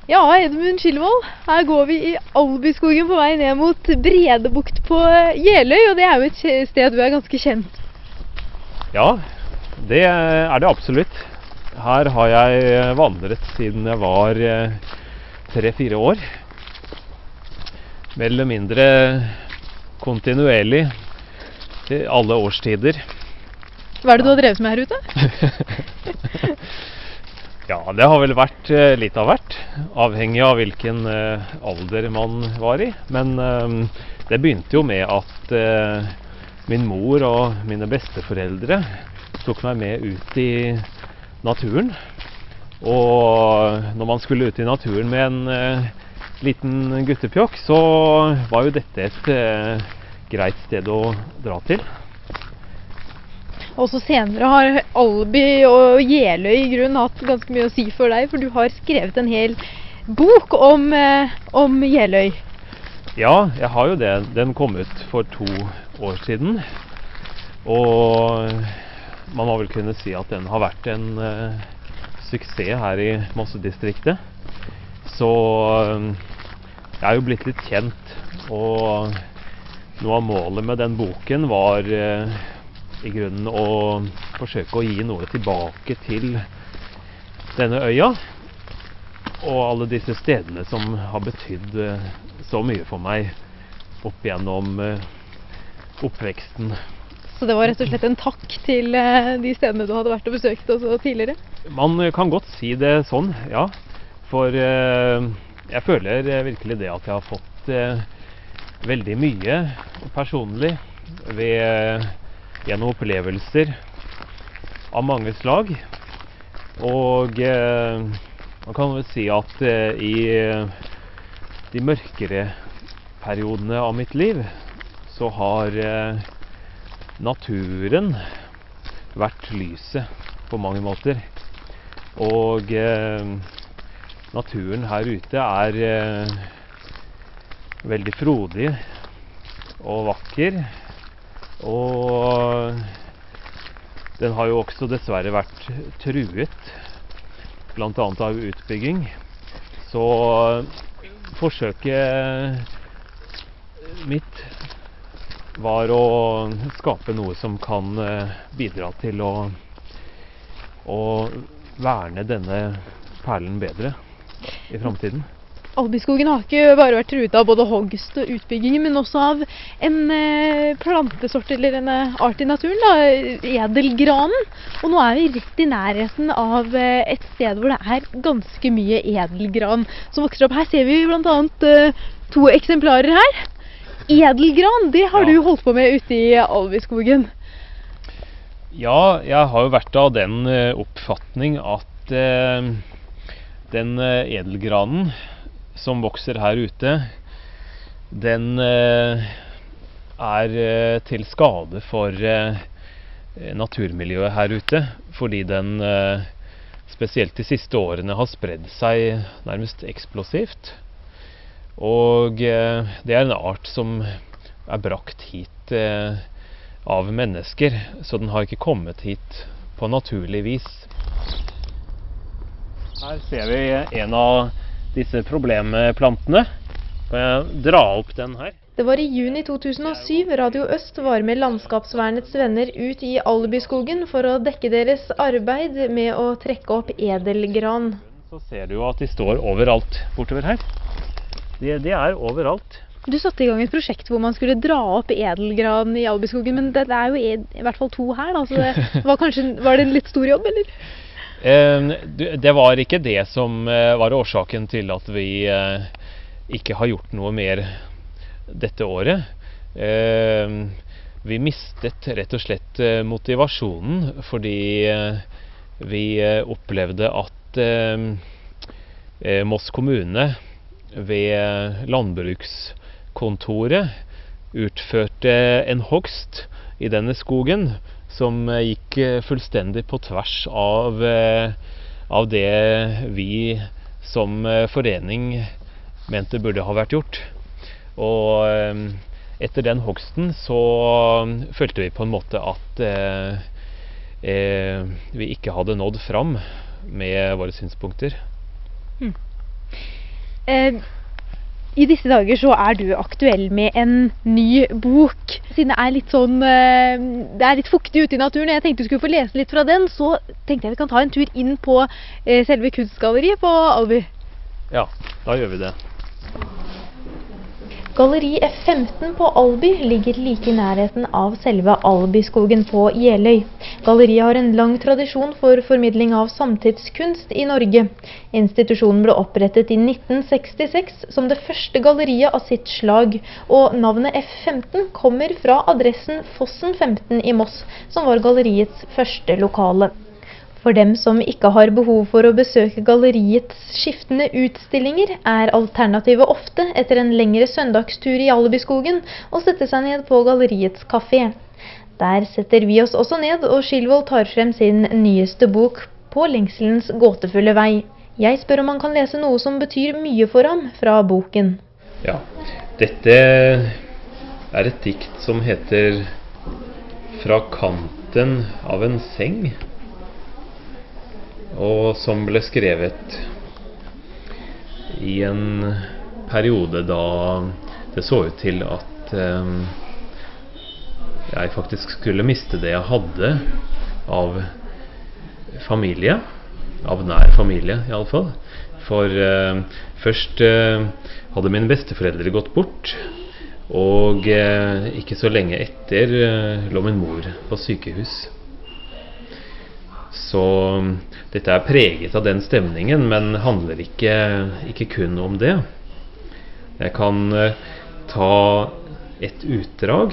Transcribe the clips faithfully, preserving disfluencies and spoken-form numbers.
Ja, Edmund Skillvold, her går vi i Albyskogen på vei ned mot Bredebukt på Jeløy, og det er jo et sted du er ganske kjent. Ja, det er det absolutt. Her har jeg vandret siden jeg var tre-fire år. Mer eller mindre kontinuerlig til alle årstider. Hva er det du har drevet med her ute? Ja, det har vel vært eh, litt av hvert, avhengig av hvilken eh, alder man var i. Men eh, det begynte jo med at eh, min mor og mine besteforeldre tok meg med ut i naturen. Og når man skulle ut i naturen med en eh, liten guttepjokk, så var jo dette et eh, greit sted å dra til. Også senere har Alby og Jeløy i grunnen hatt ganske mye å si for deg, for du har skrevet en hel bok om, eh, om Jeløy. Ja, jeg har jo det. Den kom ut for to år siden. Og man må vel kunne si at den har vært en eh, suksess her i Mossedistriktet. Så eh, jeg er jo blitt litt kjent, og noe av målet med den boken var eh, i grunnen å forsøke å gi noe tilbake til denne øya og alle disse stedene som har betydd uh, så mye for meg opp gjennom uh, oppveksten. Så det var rett og slett en takk til uh, de stedene du hadde vært og besøkt også tidligere? Man kan godt si det sånn, ja. For uh, jeg føler uh, virkelig det at jeg har fått uh, veldig mye personlig ved uh, gjennom opplevelser av mange slag. Og eh, man kan vel si at eh, i de mørkere periodene av mitt liv så har eh, naturen vært lyset på mange måter. Og eh, naturen her ute er eh, veldig frodig og vakker. Og den har jo også dessverre vært truet, blant annet av utbygging. Så forsøket mitt var å skape noe som kan bidra til å, å verne denne perlen bedre i fremtiden. Albyskogen har ikke bare vært truet av både hogst og utbygging, men også av en eh, plantesort eller en eh, art i naturen, da, edelgranen. Og nå er vi rett i nærheten av eh, et sted hvor det er ganske mye edelgran som vokser opp. Her ser vi blant annet eh, to eksemplarer her. Edelgran, det har ja. du holdt på med ute i Albyskogen. Ja, jeg har jo vært av den eh, oppfatning at eh, den eh, edelgranen som vokser her ute, den eh, er eh, til skade for eh, naturmiljøet her ute, fordi den eh, spesielt de siste årene har spredd seg nærmest eksplosivt. Og eh, det er en art som er brakt hit eh, av mennesker, så den har ikke kommet hit på naturlig vis. Her ser vi en av disse problemplantene. Kan jeg dra opp den her? Det var i juni to tusen og syv Radio Øst var med Landskapsvernets venner ut i Albyskogen for å dekke deres arbeid med å trekke opp edelgran. Så ser du jo at de står overalt bortover her. De, de er overalt. Du satte i gang et prosjekt hvor man skulle dra opp edelgran i Albyskogen, men det er jo i, i hvert fall to her, da, så det var, kanskje, var det en litt stor jobb, eller? Det var ikke det som var årsaken til at vi ikke har gjort noe mer dette året. Vi mistet rett og slett motivasjonen fordi vi opplevde at Moss kommune ved landbrukskontoret utførte en hogst i denne skogen som gikk fullstendig på tvers av, av det vi som forening mente burde ha vært gjort. Og etter den hogsten så følte vi på en måte at eh, eh, vi ikke hadde nådd fram med våre synspunkter. Hmm. Eh, I disse dager så er du aktuell med en ny bok. Siden det er litt sånn, eh, det er litt fuktig ute i naturen, og jeg tenkte du skulle få lese litt fra den, så tenkte jeg vi kan ta en tur inn på eh, selve kunstgalleriet på Alby. Ja, da gjør vi det. Galleri F femten på Alby ligger like i nærheten av selve Albyskogen på Jeløy. Galleriet har en lang tradisjon for formidling av samtidskunst i Norge. Institusjonen ble opprettet i nitten sekstiseks som det første galleriet av sitt slag, og navnet F femten kommer fra adressen Fossen femten i Moss, som var galleriets første lokale. For dem som ikke har behov for å besøke galleriets skiftende utstillinger, er alternativet ofte etter en lengre søndagstur i Albyskogen å sette seg ned på galleriets kafé. Der setter vi oss også ned, og Skillvold tar frem sin nyeste bok På lengselens gåtefulle vei. Jeg spør om han kan lese noe som betyr mye for ham fra boken. Ja, dette er et dikt som heter Fra kanten av en seng, og som ble skrevet i en periode da det så ut til at eh, jeg faktisk skulle miste det jeg hadde av familie, av nær familie i alle fall. For eh, først eh, hadde mine besteforeldre gått bort, og eh, ikke så lenge etter eh, lå min mor på sykehus. Så dette er preget av den stemningen, men handler ikke, ikke kun om det. Jeg kan uh, ta et utdrag.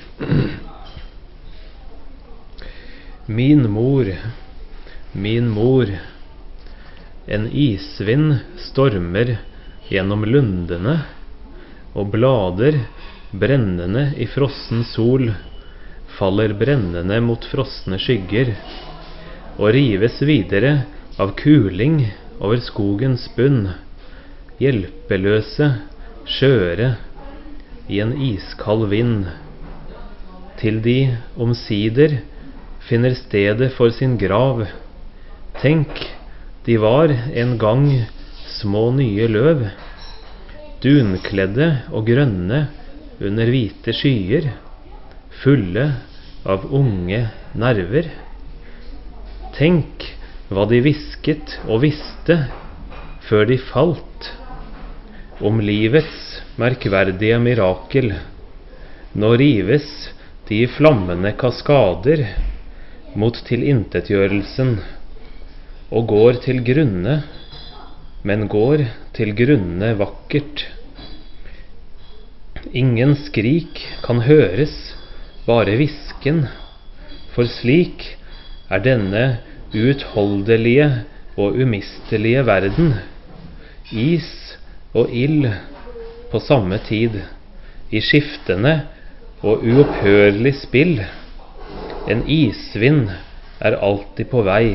Min mor, min mor, en isvind stormer gjennom lundene, og blader, brennende i frossen sol, faller brennende mot frosne skygger, og rives videre av kuling over skogens bunn, hjelpeløse, skjøre, i en iskald vind, til de omsider finner stedet for sin grav. Tenk, de var en gang små nye løv, dunkledde og grønne under hvite skyer, fulle av unge nerver. Tenk hva de visket og visste før de falt, om livets merkverdige mirakel. Nå rives de flammende kaskader mot tilintetgjørelsen, og går til grunne, men går til grunne vakkert. Ingen skrik kan høres, bare hvisken, for slik er denne uutholdelige og umistelige verden, is og ild på samme tid, i skiftende og uopphørlig spill. En isvind er alltid på vei.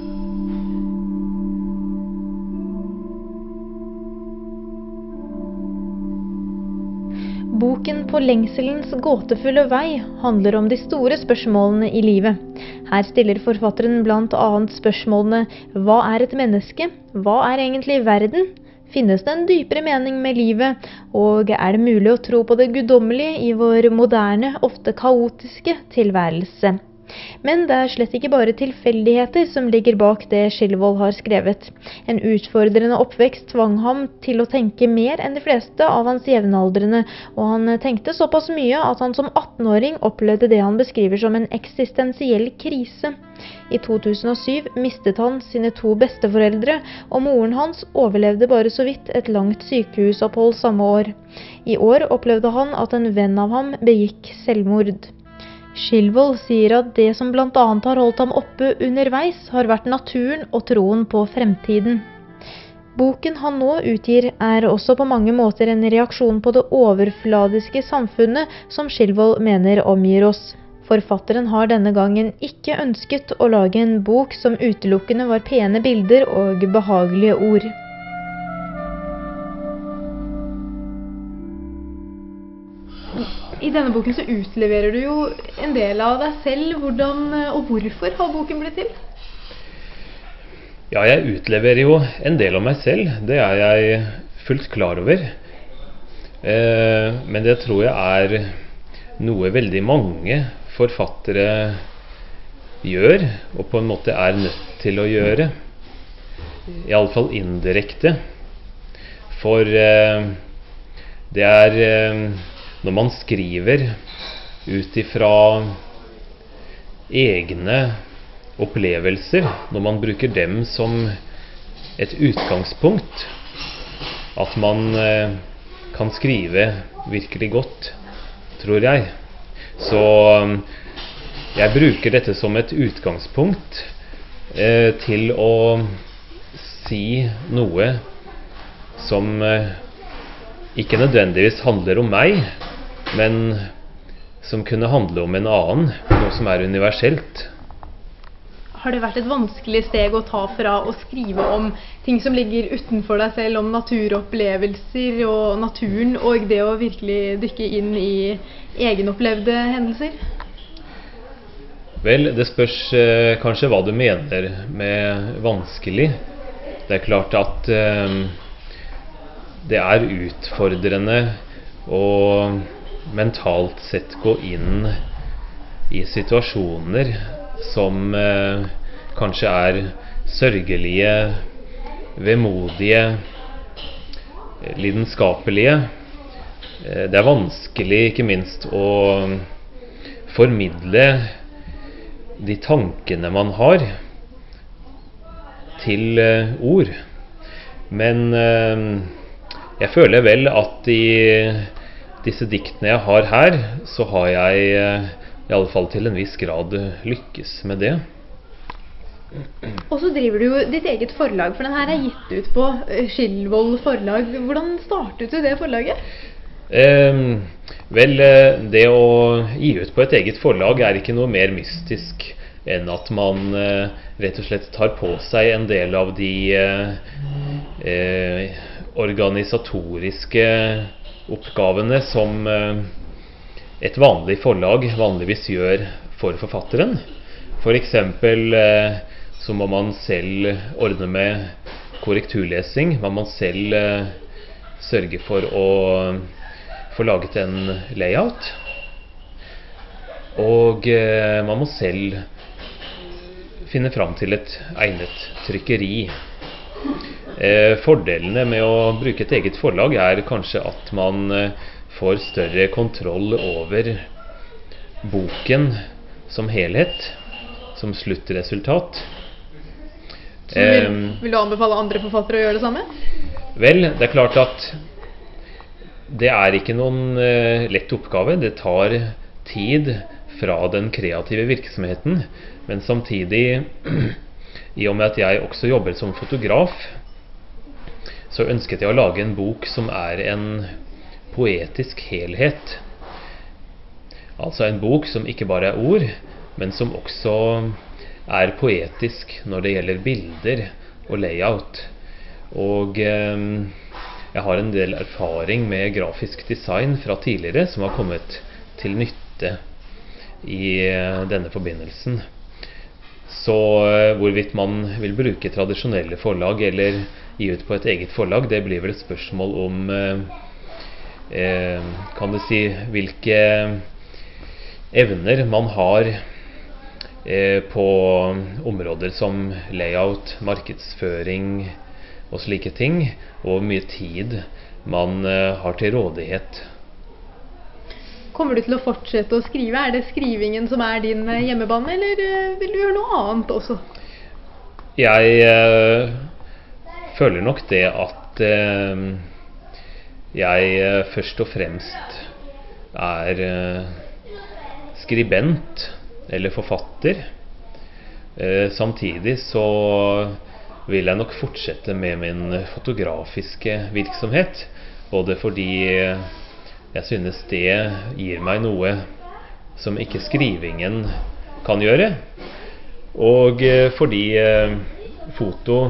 Boken På lengselens gåtefulle vei handler om de store spørsmålene i livet. Her stiller forfatteren blant annet spørsmålene: hva er et menneske? Hva er egentlig verden? Finnes det en dypere mening med livet? Og er det mulig å tro på det guddommelige i vår moderne, ofte kaotiske tilværelse? Men det er slett ikke bare tilfeldigheter som ligger bak det Skillvold har skrevet. En utfordrende oppvekst tvang ham til å tenke mer enn de fleste av hans jevnaldrende, og han tenkte såpass mye at han som attenåring opplevde det han beskriver som en eksistensiell krise. I to tusen og syv mistet han sine to besteforeldre, og moren hans overlevde bare så vidt et langt sykehusopphold samme år. I år opplevde han at en venn av ham begikk selvmord. Skillvold sier at det som blant annet har holdt ham oppe underveis, har vært naturen og troen på fremtiden. Boken han nå utgir er også på mange måter en reaksjon på det overfladiske samfunnet som Skillvold mener omgir oss. Forfatteren har denne gangen ikke ønsket å lage en bok som utelukkende var pene bilder og behagelige ord. I denne boken så utleverer du jo en del av deg selv. Hvordan og hvorfor har boken blitt til? Ja, jeg utleverer jo en del av meg selv. Det er jeg fullt klar over. Eh, men det tror jeg er noe veldig mange forfattere gjør, og på en måte er nødt til å gjøre. I alle fall indirekte. For eh, det er eh, når man skriver ut ifra egne opplevelser, når man bruker dem som et utgangspunkt, at man eh, kan skrive virkelig godt, tror jeg. Så jeg bruker dette som et utgangspunkt eh, til å si noe som eh, ikke nødvendigvis handler om meg, men som kunne handle om en annen, noe som er universelt. Har det vært et vanskelig steg å ta fra å skrive om ting som ligger utenfor deg selv, om naturopplevelser og naturen, og det å virkelig dykke inn i egenopplevde hendelser? Vel, det spørs eh, kanskje hva du mener med vanskelig. Det er klart at eh, det er utfordrende å mentalt sett gå inn i situasjoner som eh, kanskje er sørgelige, vemodige, lidenskapelige. Eh, det er vanskelig ikke minst å formidle de tankene man har til eh, ord. Men eh, jeg føler vel at i disse diktene jeg har her, så har jeg eh, i alle fall til en viss grad lykkes med det. Og så driver du jo ditt eget forlag, for den her er gitt ut på Skillvoll forlag. Hvordan startet du det forlaget? Eh, vel, det å gi ut på et eget forlag er ikke noe mer mystisk enn at man eh, rett og slett tar på seg en del av de eh, eh, organisatoriske oppgavene som eh, et vanlig forlag vanligvis gjør for forfatteren. For eksempel eh, så må man selv ordne med korrekturlesing. Man må selv eh, sørge for å få laget en layout. Og eh, man må selv finne fram til et egnet trykkeri. Eh, fordelene med å bruke et eget forlag er kanskje at man eh, får større kontroll over boken som helhet, som sluttresultat. Så vil, vil du anbefale andre forfattere å gjøre det samme? Vel, det er klart at det er ikke noen uh, lett oppgave. Det tar tid fra den kreative virksomheten, men samtidig, i og med at jeg også jobber som fotograf, så ønsket jeg å lage en bok som er en poetisk helhet. Altså en bok som ikke bare er ord, men som også er poetisk når det gjelder bilder og layout. Og eh, jeg har en del erfaring med grafisk design fra tidligere som har kommet til nytte i eh, denne forbindelsen. Så eh, hvorvidt man vil bruke tradisjonelle forlag eller gi ut på et eget forlag, det blir vel et spørsmål om eh, eh, kan du si hvilke evner man har eh, på områder som layout, markedsføring og slike ting, og hvor mye tid man eh, har til rådighet. Kommer du til å fortsette å skrive? Er det skrivingen som er din hjemmebane, eller eh, vil du gjøre noe annet også? Jeg eh, føler nok det at eh, jeg eh, først og fremst er eh, skribent eller forfatter. Eh, samtidig så vil jeg nok fortsette med min fotografiske virksomhet, både fordi jeg synes det gir meg noe som ikke skrivingen kan gjøre, og eh, fordi eh, foto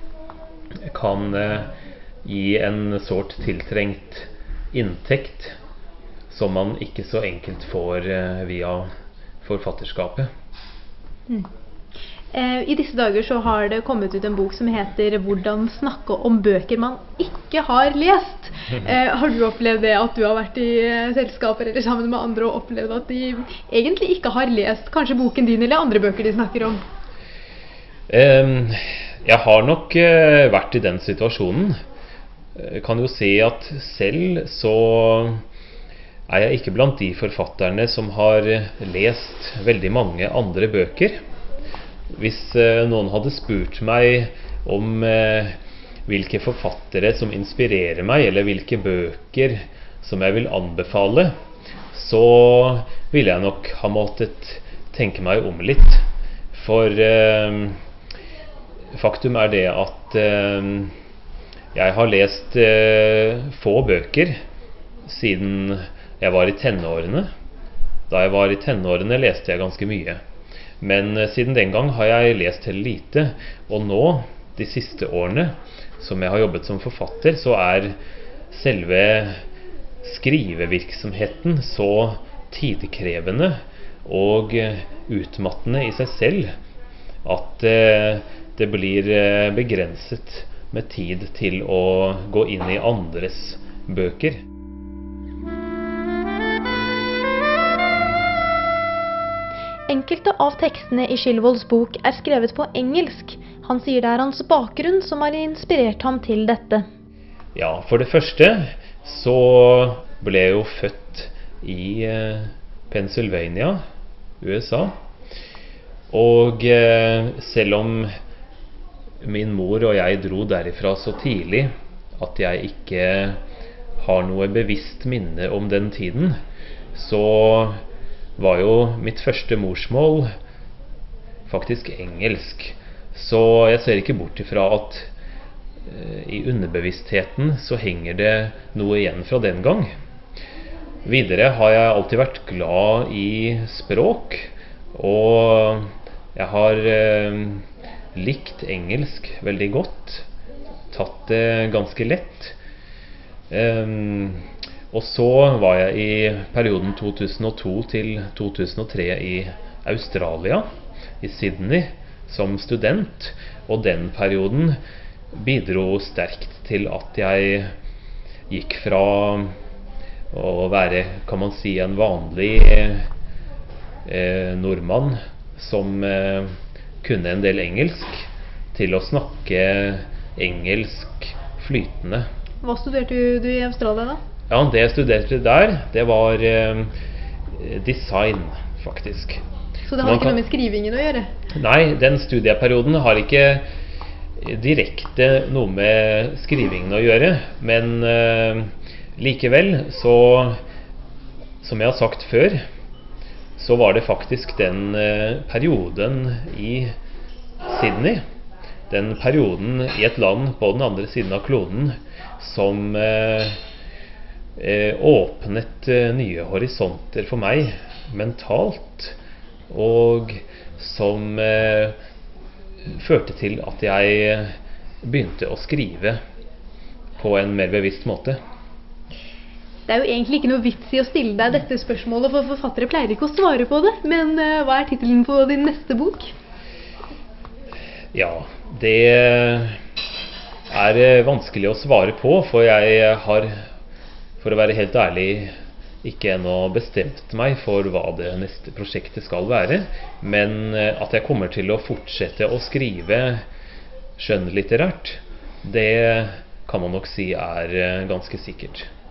kan eh, gi en sårt tiltrengt inntekt som man ikke så enkelt får eh, via forfatterskapet. Mm. Eh, I disse dager så har det kommet ut en bok som heter «Hvordan snakke om bøker man ikke har lest». Eh, har du opplevd det at du har vært i eh, selskaper eller sammen med andre og opplevd at de egentlig ikke har lest kanskje boken din eller andre bøker de snakker om? Um, jeg har nok uh, vært i den situasjonen. Jeg kan jo si at selv så er jeg ikke blant de forfatterne som har lest veldig mange andre bøker. Hvis eh, noen hadde spurt meg om eh, hvilke forfattere som inspirerer meg, eller hvilke bøker som jeg vil anbefale, så ville jeg nok ha måttet tenke meg om litt. For eh, faktum er det at eh, jeg har lest eh, få bøker siden jeg var i tenårene. Da jeg var i tenårene leste jeg ganske mye. Men eh, siden den gang har jeg lest heller lite. Og nå, de siste årene, som jeg har jobbet som forfatter, så er selve skrivevirksomheten så tidkrevende og eh, utmattende i seg selv at eh, det blir eh, begrenset med tid til å gå inn i andres bøker. Enkelte av tekstene i Skillvolds bok er skrevet på engelsk. Han sier det er hans bakgrunn som har inspirert ham til dette. Ja, for det første så ble jeg jo født i eh, Pennsylvania, U S A. Og eh, selv om min mor og jeg dro derifra så tidlig at jeg ikke har noe bevisst minne om den tiden, så var jo mitt første morsmål faktisk engelsk. Så jeg ser ikke bort ifra at uh, i underbevisstheten så henger det noe igjen fra den gang. Videre har jeg alltid vært glad i språk, og jeg har uh, likt engelsk veldig godt, tatt det ganske lett. Um, Og så var jeg i perioden to tusen og to til to tusen og tre i Australia, i Sydney, som student. Og den perioden bidro sterkt til at jeg gikk fra å være, kan man si, en vanlig eh, nordmann som eh, kunne en del engelsk, til å snakke engelsk flytende. Hva studerte du i Australia da? Ja, det jeg studerte der, det var eh, design, faktisk. Så det har ikke noe med skrivingen å gjøre? Nei, den studieperioden har ikke direkte noe med skrivingen å gjøre, men eh, likevel, så, som jeg har sagt før, så var det faktisk den eh, perioden i Sydney, den perioden i et land på den andre siden av kloden, som eh, Eh, åpnet eh, nye horisonter for meg mentalt, og som eh, førte til at jeg begynte å skrive på en mer bevisst måte. Det er jo egentlig ikke noe vits i å stille deg dette spørsmålet, for forfattere pleier ikke å svare på det, men eh, hva er titelen på din neste bok? Ja, det er vanskelig å svare på, for jeg har, for å være helt ærlig, ikke ennå bestemt meg for hva det neste prosjektet skal være, men at jeg kommer til å fortsette å skrive skjønnlitterært, det kan man nok si er ganske sikkert.